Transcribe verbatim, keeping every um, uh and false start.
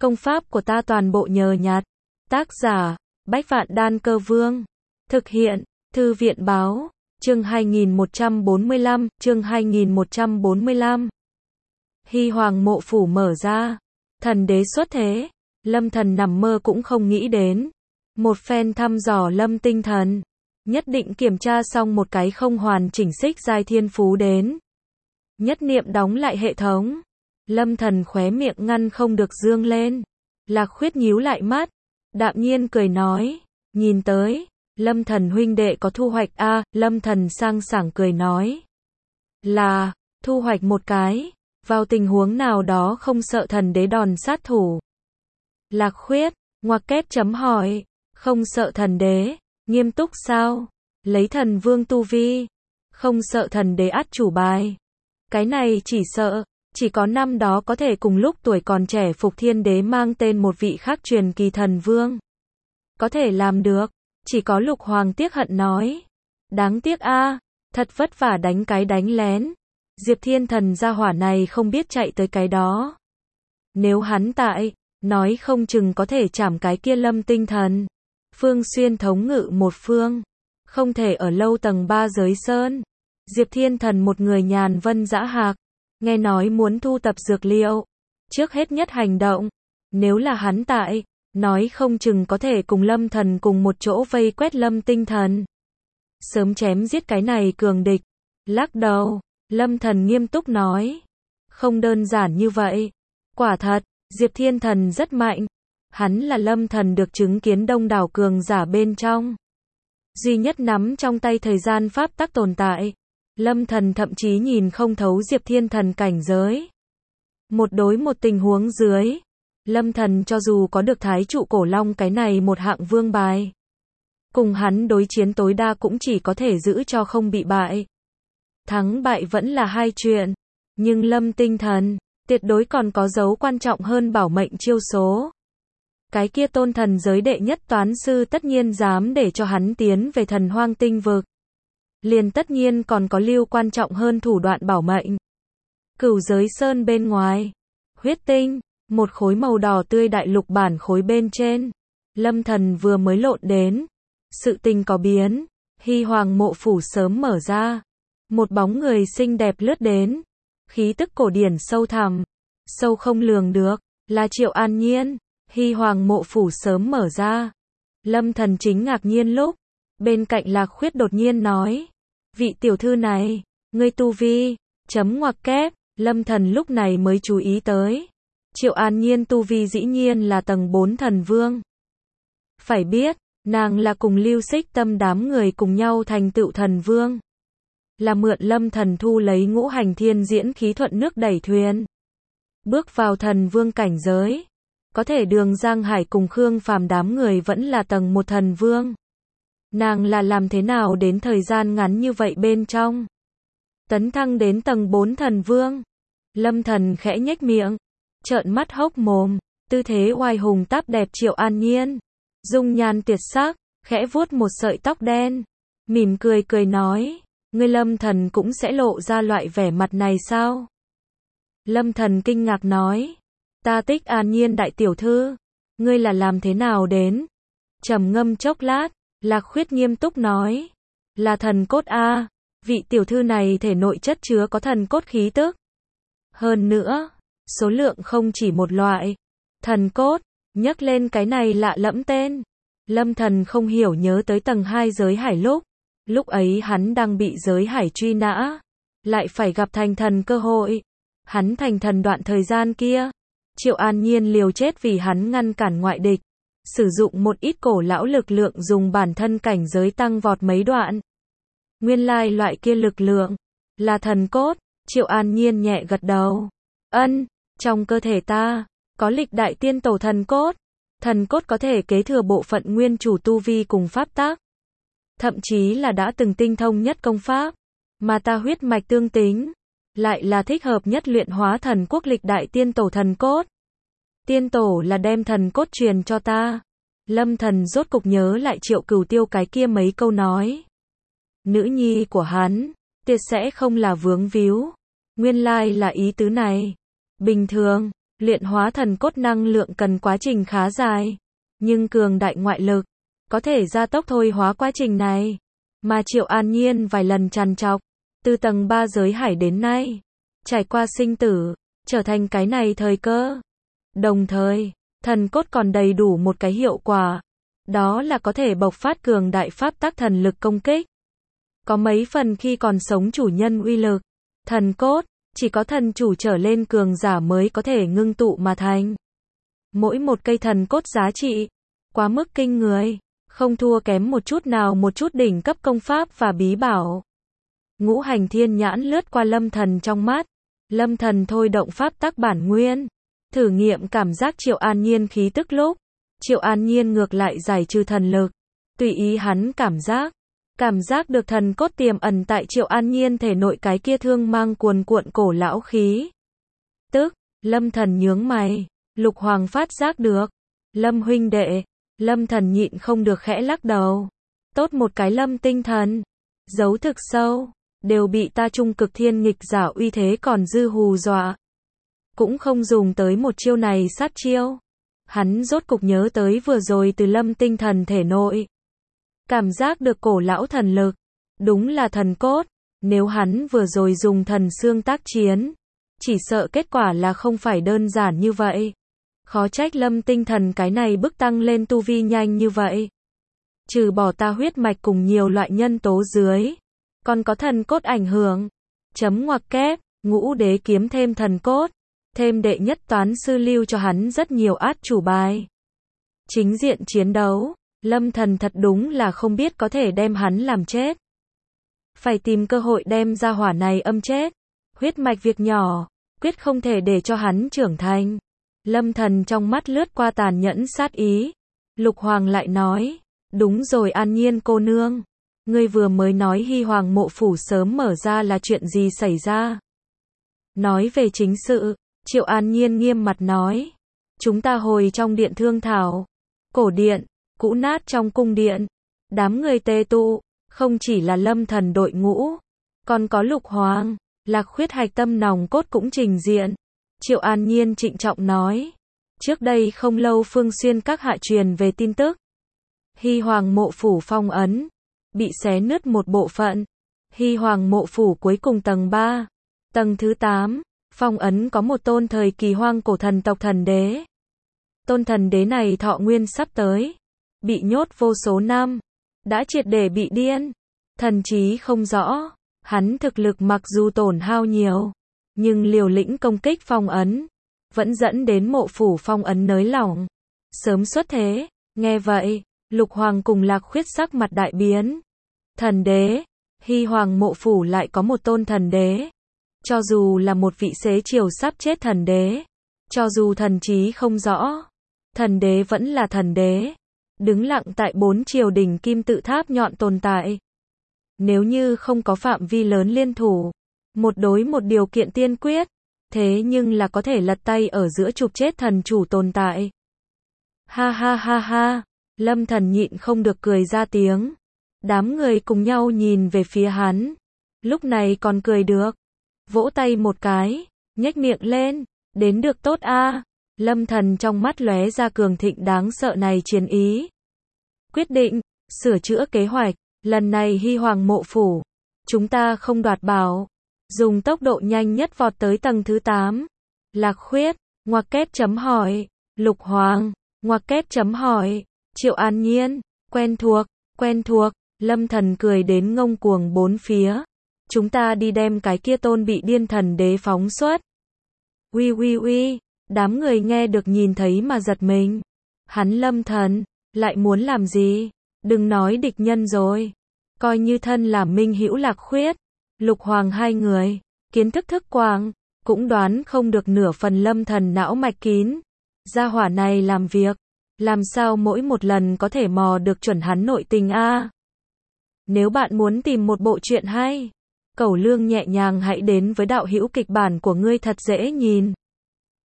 Công pháp của ta toàn bộ nhờ nhặt. Tác giả, Bách Vạn Đan Cơ Vương. Thực hiện, Thư viện Báo. Chương hai nghìn một trăm bốn mươi lăm, chương hai nghìn một trăm bốn mươi lăm. Hy Hoàng mộ phủ mở ra. Thần đế xuất thế. Lâm Thần nằm mơ cũng không nghĩ đến. Một phen thăm dò Lâm Tinh Thần. Nhất định kiểm tra xong một cái không hoàn chỉnh xích giai thiên phú đến. Nhất niệm đóng lại hệ thống. Lâm Thần khóe miệng ngăn không được dương lên. Lạc Khuyết nhíu lại mắt. Đạm nhiên cười nói. Nhìn tới. Lâm Thần huynh đệ có thu hoạch a à, Lâm Thần sang sảng cười nói. Là, thu hoạch một cái. Vào tình huống nào đó không sợ thần đế đòn sát thủ. Lạc Khuyết, ngoặc kép chấm hỏi. Không sợ thần đế, nghiêm túc sao? Lấy thần vương tu vi. Không sợ thần đế át chủ bài. Cái này chỉ sợ, chỉ có năm đó có thể cùng lúc tuổi còn trẻ phục thiên đế mang tên một vị khác truyền kỳ thần vương. Có thể làm được, chỉ có Lục Hoàng tiếc hận nói. Đáng tiếc a à, thật vất vả đánh cái đánh lén. Diệp Thiên Thần gia hỏa này không biết chạy tới cái đó. Nếu hắn tại, nói không chừng có thể chảm cái kia Lâm Tinh Thần. Phương xuyên thống ngự một phương. Không thể ở lâu tầng ba giới sơn. Diệp Thiên Thần một người nhàn vân dã hạc. Nghe nói muốn thu tập dược liệu. Trước hết nhất hành động. Nếu là hắn tại, nói không chừng có thể cùng Lâm Thần cùng một chỗ vây quét Lâm Tinh Thần. Sớm chém giết cái này cường địch. Lắc đầu, Lâm Thần nghiêm túc nói. Không đơn giản như vậy. Quả thật, Diệp Thiên Thần rất mạnh. Hắn là Lâm Thần được chứng kiến đông đảo cường giả bên trong. Duy nhất nắm trong tay thời gian pháp tắc tồn tại. Lâm Thần thậm chí nhìn không thấu Diệp Thiên Thần cảnh giới. Một đối một tình huống dưới. Lâm Thần cho dù có được thái trụ cổ long cái này một hạng vương bài. Cùng hắn đối chiến tối đa cũng chỉ có thể giữ cho không bị bại. Thắng bại vẫn là hai chuyện. Nhưng Lâm Tinh Thần, tuyệt đối còn có dấu quan trọng hơn bảo mệnh chiêu số. Cái kia tôn thần giới đệ nhất toán sư tất nhiên dám để cho hắn tiến về thần hoang tinh vực. Liền tất nhiên còn có lưu quan trọng hơn thủ đoạn bảo mệnh. Cửu giới sơn bên ngoài. Huyết tinh, một khối màu đỏ tươi đại lục bản khối bên trên. Lâm Thần vừa mới lộn đến. Sự tình có biến. Hy Hoàng mộ phủ sớm mở ra. Một bóng người xinh đẹp lướt đến. Khí tức cổ điển sâu thẳm. Sâu không lường được. Là Triệu An Nhiên. Hy Hoàng mộ phủ sớm mở ra. Lâm Thần chính ngạc nhiên lúc. Bên cạnh Lạc Khuyết đột nhiên nói. Vị tiểu thư này, ngươi tu vi, chấm ngoặc kép, Lâm Thần lúc này mới chú ý tới. Triệu An Nhiên tu vi dĩ nhiên là tầng bốn thần vương. Phải biết, nàng là cùng Lưu Xích Tâm đám người cùng nhau thành tựu thần vương. Là mượn Lâm Thần thu lấy ngũ hành thiên diễn khí thuận nước đẩy thuyền. Bước vào thần vương cảnh giới. Có thể Đường Giang Hải cùng Khương Phàm đám người vẫn là tầng một thần vương. Nàng là làm thế nào đến thời gian ngắn như vậy bên trong? Tấn thăng đến tầng bốn thần vương. Lâm Thần khẽ nhếch miệng, trợn mắt hốc mồm, tư thế oai hùng táp đẹp Triệu An Nhiên. Dung nhan tuyệt sắc, khẽ vuốt một sợi tóc đen. Mỉm cười cười nói, ngươi Lâm Thần cũng sẽ lộ ra loại vẻ mặt này sao? Lâm Thần kinh ngạc nói, ta Tích An Nhiên đại tiểu thư, ngươi là làm thế nào đến? Trầm ngâm chốc lát. Lạc Khuyết nghiêm túc nói. Là thần cốt a, vị tiểu thư này thể nội chất chứa có thần cốt khí tức. Hơn nữa, số lượng không chỉ một loại. Thần cốt, nhắc lên cái này lạ lẫm tên. Lâm Thần không hiểu nhớ tới tầng hai giới hải lúc. Lúc ấy hắn đang bị giới hải truy nã. Lại phải gặp thành thần cơ hội. Hắn thành thần đoạn thời gian kia. Triệu An Nhiên liều chết vì hắn ngăn cản ngoại địch. Sử dụng một ít cổ lão lực lượng dùng bản thân cảnh giới tăng vọt mấy đoạn. Nguyên lai loại kia lực lượng là thần cốt. Triệu An Nhiên nhẹ gật đầu. Ân, trong cơ thể ta có lịch đại tiên tổ thần cốt. Thần cốt có thể kế thừa bộ phận nguyên chủ tu vi cùng pháp tác. Thậm chí là đã từng tinh thông nhất công pháp. Mà ta huyết mạch tương tính lại là thích hợp nhất luyện hóa thần quốc lịch đại tiên tổ thần cốt. Tiên tổ là đem thần cốt truyền cho ta. Lâm Thần rốt cục nhớ lại Triệu Cửu Tiêu cái kia mấy câu nói. Nữ nhi của hắn, tuyệt sẽ không là vướng víu. Nguyên lai là ý tứ này. Bình thường, Luyện hóa thần cốt năng lượng cần quá trình khá dài, nhưng cường đại ngoại lực có thể gia tốc thôi hóa quá trình này. Mà Triệu An Nhiên vài lần trằn trọc, từ tầng ba giới hải đến nay, trải qua sinh tử, trở thành cái này thời cơ. Đồng thời, thần cốt còn đầy đủ một cái hiệu quả, đó là có thể bộc phát cường đại pháp tắc thần lực công kích. Có mấy phần khi còn sống chủ nhân uy lực, thần cốt, chỉ có thần chủ trở lên cường giả mới có thể ngưng tụ mà thành. Mỗi một cây thần cốt giá trị, quá mức kinh người, không thua kém một chút nào một chút đỉnh cấp công pháp và bí bảo. Ngũ hành thiên nhãn lướt qua Lâm Thần trong mắt, Lâm Thần thôi động pháp tắc bản nguyên, thử nghiệm cảm giác Triệu An Nhiên khí tức lúc, Triệu An Nhiên ngược lại giải trừ thần lực, tùy ý hắn cảm giác, cảm giác được thần cốt tiềm ẩn tại Triệu An Nhiên thể nội cái kia thương mang cuồn cuộn cổ lão khí. Tức, Lâm Thần nhướng mày, Lục Hoàng phát giác được, Lâm huynh đệ, Lâm Thần nhịn không được khẽ lắc đầu. Tốt một cái Lâm tinh thần, giấu thực sâu, đều bị ta trung cực thiên nghịch giả uy thế còn dư hù dọa. Cũng không dùng tới một chiêu này sát chiêu. Hắn rốt cục nhớ tới vừa rồi từ Lâm tinh thần thể nội. Cảm giác được cổ lão thần lực, đúng là thần cốt, nếu hắn vừa rồi dùng thần xương tác chiến, chỉ sợ kết quả là không phải đơn giản như vậy. Khó trách Lâm tinh thần cái này bức tăng lên tu vi nhanh như vậy. Trừ bỏ ta huyết mạch cùng nhiều loại nhân tố dưới, còn có thần cốt ảnh hưởng. Chấm ngoặc kép, ngũ đế kiếm thêm thần cốt, thêm đệ nhất toán sư lưu cho hắn rất nhiều át chủ bài. Chính diện chiến đấu, Lâm Thần thật đúng là không biết có thể đem hắn làm chết. Phải tìm cơ hội đem ra hỏa này âm chết. Huyết mạch việc nhỏ, quyết không thể để cho hắn trưởng thành. Lâm Thần trong mắt lướt qua tàn nhẫn sát ý. Lục Hoàng lại nói, đúng rồi An Nhiên cô nương, ngươi vừa mới nói Hy Hoàng mộ phủ sớm mở ra là chuyện gì xảy ra? Nói về chính sự, Triệu An Nhiên nghiêm mặt nói, chúng ta hồi trong điện thương thảo, cổ điện, cũ nát trong cung điện, đám người tề tụ, không chỉ là Lâm Thần đội ngũ, còn có Lục Hoàng, Lạc Khuyết hạch tâm nòng cốt cũng trình diện. Triệu An Nhiên trịnh trọng nói, trước đây không lâu Phương Xuyên các hạ truyền về tin tức, Hy Hoàng mộ phủ phong ấn, bị xé nứt một bộ phận. Hy Hoàng mộ phủ cuối cùng tầng ba, tầng thứ tám, phong ấn có một tôn thời kỳ hoang cổ thần tộc thần đế. Tôn thần đế này thọ nguyên sắp tới, bị nhốt vô số năm, đã triệt để bị điên, thần trí không rõ, hắn thực lực mặc dù tổn hao nhiều, nhưng liều lĩnh công kích phong ấn, vẫn dẫn đến mộ phủ phong ấn nới lỏng, sớm xuất thế. Nghe vậy, Lục Hoàng cùng Lạc Khuyết sắc mặt đại biến. Thần đế, Hy Hoàng mộ phủ lại có một tôn thần đế. Cho dù là một vị xế chiều sắp chết thần đế, cho dù thần trí không rõ, thần đế vẫn là thần đế, đứng lặng tại bốn triều đỉnh kim tự tháp nhọn tồn tại. Nếu như không có phạm vi lớn liên thủ, một đối một điều kiện tiên quyết, thế nhưng là có thể lật tay ở giữa chụp chết thần chủ tồn tại. Ha ha ha ha, Lâm Thần nhịn không được cười ra tiếng. Đám người cùng nhau nhìn về phía hắn, lúc này còn cười được, vỗ tay một cái, nhếch miệng lên, đến được tốt a. Lâm Thần trong mắt lóe ra cường thịnh đáng sợ này chiến ý. Quyết định, sửa chữa kế hoạch, lần này Hy Hoàng mộ phủ, chúng ta không đoạt bảo, dùng tốc độ nhanh nhất vọt tới tầng thứ tám. Lạc Khuyết, ngoặc kép chấm hỏi, Lục Hoàng, ngoặc kép chấm hỏi, Triệu An Nhiên, quen thuộc, quen thuộc, Lâm Thần cười đến ngông cuồng bốn phía. Chúng ta đi đem cái kia tôn bị điên thần đế phóng xuất. Uy uy uy, đám người nghe được nhìn thấy mà giật mình. Hắn Lâm Thần, lại muốn làm gì? Đừng nói địch nhân rồi. Coi như thân là minh hữu Lạc Khuyết, Lục Hoàng hai người, kiến thức thức quang, cũng đoán không được nửa phần Lâm Thần não mạch kín. Gia hỏa này làm việc, làm sao mỗi một lần có thể mò được chuẩn hắn nội tình a? Nếu bạn muốn tìm một bộ truyện hay, cẩu lương nhẹ nhàng hãy đến với đạo hữu kịch bản của ngươi thật dễ nhìn.